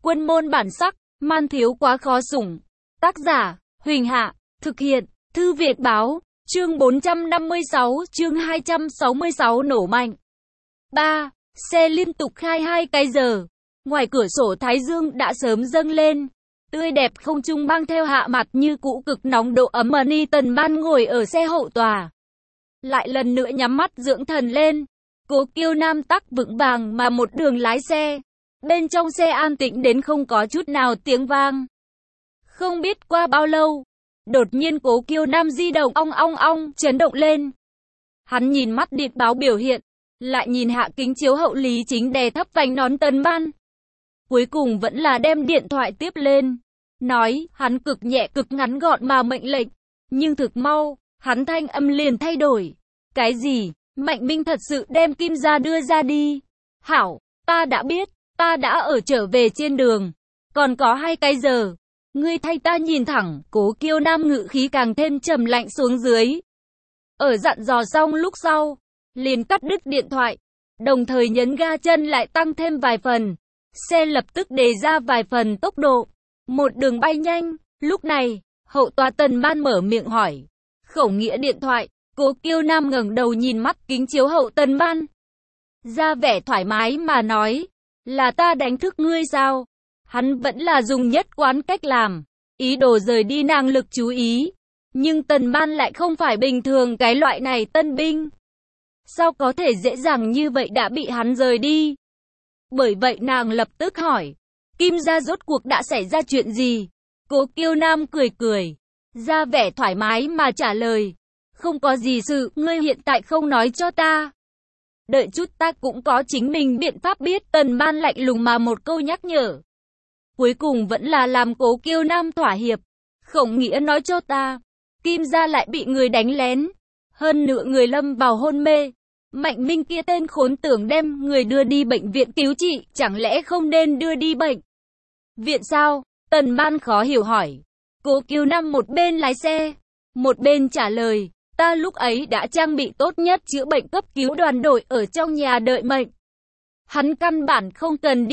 Quân môn bản sắc, man thiếu quá khó sủng. Tác giả, Huỳnh Hạ, thực hiện, Thư Việt Báo, chương 456, chương 266 nổ mạnh. 3. Xe liên tục khai 2 cái giờ. Ngoài cửa sổ thái dương đã sớm dâng lên. Tươi đẹp không trung mang theo hạ mặt như cũ cực nóng độ ấm. Tần Ban ngồi ở xe hậu tòa. Lại lần nữa nhắm mắt dưỡng thần lên. Cố Kiêu Nam tắc vững vàng mà một đường lái xe. Bên trong xe an tĩnh đến không có chút nào tiếng vang. Không biết qua bao lâu, đột nhiên Cố Kiêu Nam di động ong ong ong chấn động lên. Hắn nhìn mắt điện báo biểu hiện, lại nhìn hạ kính chiếu hậu Lý Chính đè thấp vành nón Tần Ban. Cuối cùng vẫn là đem điện thoại tiếp lên, nói, hắn cực nhẹ cực ngắn gọn mà mệnh lệnh, nhưng thực mau, hắn thanh âm liền thay đổi. Cái gì? Mạnh Minh thật sự đem Kim gia đưa ra đi? Hảo, ta đã biết, ta đã ở trở về trên đường, còn có 2 cái giờ. Ngươi thay ta nhìn thẳng. Cố Kiêu Nam ngự khí càng thêm trầm lạnh xuống dưới. Ở dặn dò xong lúc sau, liền cắt đứt điện thoại, đồng thời nhấn ga chân lại tăng thêm vài phần. Xe lập tức đề ra vài phần tốc độ, một đường bay nhanh. Lúc này, hậu tòa Tần Ban mở miệng hỏi. Khẩu nghĩa điện thoại. Cố Kiêu Nam ngẩng đầu nhìn mắt kính chiếu hậu Tần Ban, ra vẻ thoải mái mà nói, là ta đánh thức ngươi sao? Hắn vẫn là dùng nhất quán cách làm, ý đồ rời đi nàng lực chú ý. Nhưng Tần Ban lại không phải bình thường cái loại này tân binh. Sao có thể dễ dàng như vậy đã bị hắn rời đi? Bởi vậy nàng lập tức hỏi, Kim gia rốt cuộc đã xảy ra chuyện gì? Cố Kiêu Nam cười cười, ra vẻ thoải mái mà trả lời, không có gì sự, ngươi hiện tại không nói cho ta. Đợi chút ta cũng có chính mình biện pháp biết. Tần Ban lạnh lùng mà một câu nhắc nhở. Cuối cùng vẫn là làm Cố Kiêu Nam thỏa hiệp. Khổng nghĩa nói cho ta, Kim gia lại bị người đánh lén. Hơn nữa người lâm vào hôn mê. Mạnh Minh kia tên khốn tưởng đem người đưa đi bệnh viện cứu trị, chẳng lẽ không nên đưa đi bệnh viện sao? Tần Ban khó hiểu hỏi. Cố Kiêu Nam một bên lái xe, một bên trả lời, ta lúc ấy đã trang bị tốt nhất chữa bệnh cấp cứu đoàn đội ở trong nhà đợi mệnh. Hắn căn bản không cần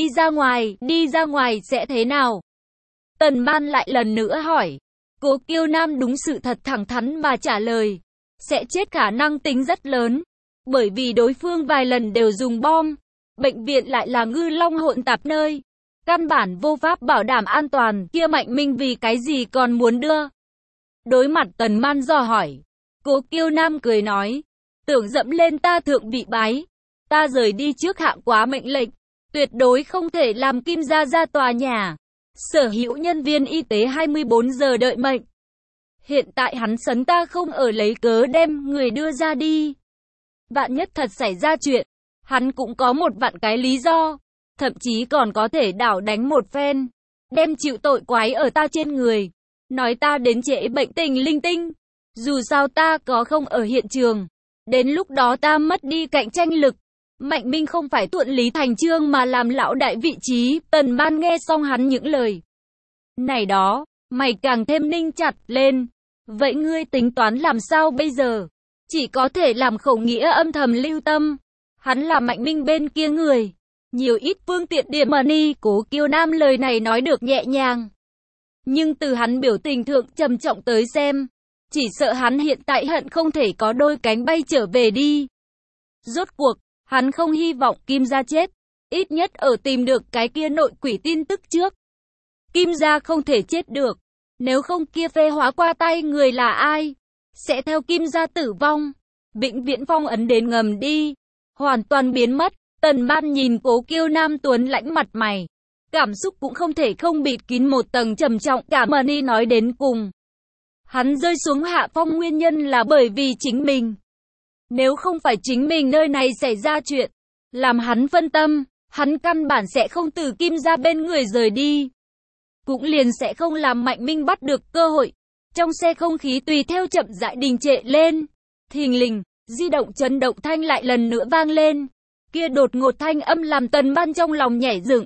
đi ra ngoài sẽ thế nào? Tần Ban lại lần nữa hỏi. Cố Kiêu Nam đúng sự thật thẳng thắn mà trả lời, sẽ chết khả năng tính rất lớn, bởi vì đối phương vài lần đều dùng bom, bệnh viện lại là ngư long hỗn tạp nơi, căn bản vô pháp bảo đảm an toàn. Kia Mạnh Minh vì cái gì còn muốn đưa? Đối mặt Tần Ban dò hỏi, Cố Kiêu Nam cười nói, tưởng dẫm lên ta thượng vị bái, ta rời đi trước hạ quá mệnh lệnh, tuyệt đối không thể làm Kim gia ra tòa nhà, sở hữu nhân viên y tế 24 giờ đợi mệnh. Hiện tại hắn sấn ta không ở lấy cớ đem người đưa ra đi. Vạn nhất thật xảy ra chuyện, hắn cũng có một vạn cái lý do, thậm chí còn có thể đảo đánh một phen, đem chịu tội quái ở ta trên người, nói ta đến trễ bệnh tình linh tinh. Dù sao ta có không ở hiện trường, đến lúc đó ta mất đi cạnh tranh lực. Mạnh Minh không phải thuận lý thành chương mà làm lão đại vị trí. Tần Ban nghe xong hắn những lời này đó, mày càng thêm ninh chặt lên. Vậy ngươi tính toán làm sao bây giờ? Chỉ có thể làm Khẩu nghĩa âm thầm lưu tâm. Hắn là Mạnh Minh bên kia người, nhiều ít phương tiện điểm money. Cố Kiêu Nam lời này nói được nhẹ nhàng, nhưng từ hắn biểu tình thượng trầm trọng tới xem, chỉ sợ hắn hiện tại hận không thể có đôi cánh bay trở về đi. Rốt cuộc, hắn không hy vọng Kim gia chết, ít nhất ở tìm được cái kia nội quỷ tin tức trước. Kim gia không thể chết được, nếu không kia phê hóa qua tay người là ai? Sẽ theo Kim gia tử vong, vĩnh viễn phong ấn đến ngầm đi, hoàn toàn biến mất. Tần Ban nhìn Cố Kiêu Nam tuấn lãnh mặt mày, cảm xúc cũng không thể không bịt kín một tầng trầm trọng. Cả money nói đến cùng, hắn rơi xuống hạ phong nguyên nhân là bởi vì chính mình. Nếu không phải chính mình nơi này xảy ra chuyện, làm hắn phân tâm, hắn căn bản sẽ không từ Kim gia bên người rời đi. Cũng liền sẽ không làm Mạnh Minh bắt được cơ hội. Trong xe không khí tùy theo chậm rãi đình trệ lên. Thình lình, di động chấn động thanh lại lần nữa vang lên. Kia đột ngột thanh âm làm Tần Ban trong lòng nhảy dựng.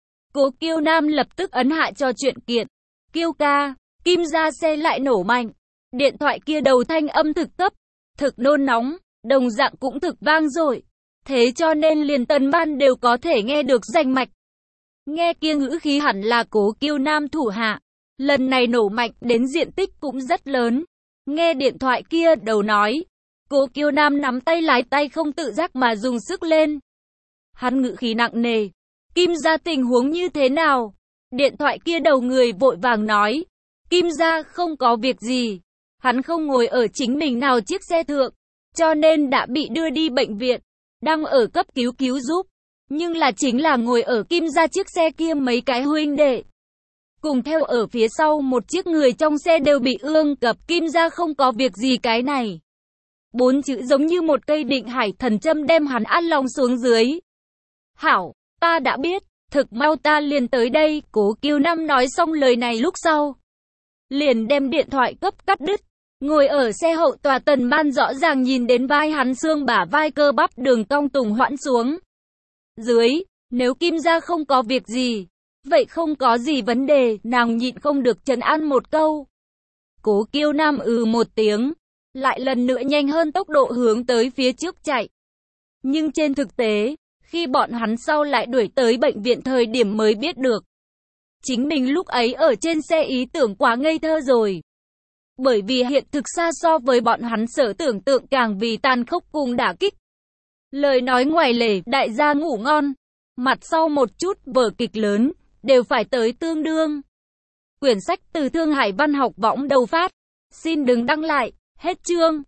Cố Kiêu Nam lập tức ấn hạ cho chuyện kiện. Kiêu ca, Kim gia xe lại nổ mạnh. Điện thoại kia đầu thanh âm thực cấp, thực nôn nóng, đồng dạng cũng thực vang dội. Thế cho nên liền Tần Ban đều có thể nghe được rành mạch. Nghe kia ngữ khí hẳn là Cố Kiêu Nam thủ hạ. Lần này nổ mạnh đến diện tích cũng rất lớn. Nghe điện thoại kia đầu nói. Cố Kiêu Nam nắm tay lái tay không tự giác mà dùng sức lên. Hắn ngữ khí nặng nề. Kim gia tình huống như thế nào? Điện thoại kia đầu người vội vàng nói. Kim gia không có việc gì. Hắn không ngồi ở chính mình nào chiếc xe thượng, cho nên đã bị đưa đi bệnh viện, đang ở cấp cứu giúp. Nhưng là chính là ngồi ở Kim gia chiếc xe kia mấy cái huynh đệ. Cùng theo ở phía sau một chiếc người trong xe đều bị ương cập. Kim gia không có việc gì, cái này. 4 chữ giống như một cây định hải thần châm đem hắn an lòng xuống dưới. Hảo, ta đã biết, thực mau ta liền tới đây. Cố Kiêu Nam nói xong lời này lúc sau, liền đem điện thoại cấp cắt đứt. Ngồi ở xe hậu tòa Tần Man rõ ràng nhìn đến vai hắn xương bả vai cơ bắp đường cong tùng hoãn xuống dưới. Nếu Kim gia không có việc gì, vậy không có gì vấn đề. Nàng nhịn không được trấn an một câu. Cố Kiêu Nam một tiếng, lại lần nữa nhanh hơn tốc độ hướng tới phía trước chạy. Nhưng trên thực tế, khi bọn hắn sau lại đuổi tới bệnh viện thời điểm mới biết được, chính mình lúc ấy ở trên xe ý tưởng quá ngây thơ rồi. Bởi vì hiện thực xa so với bọn hắn sở tưởng tượng càng vì tàn khốc cùng đả kích. Lời nói ngoài lề, đại gia ngủ ngon. Mặt sau một chút vở kịch lớn, đều phải tới tương đương. Quyển sách từ Thương Hải Văn học võng đầu phát. Xin đừng đăng lại, hết chương.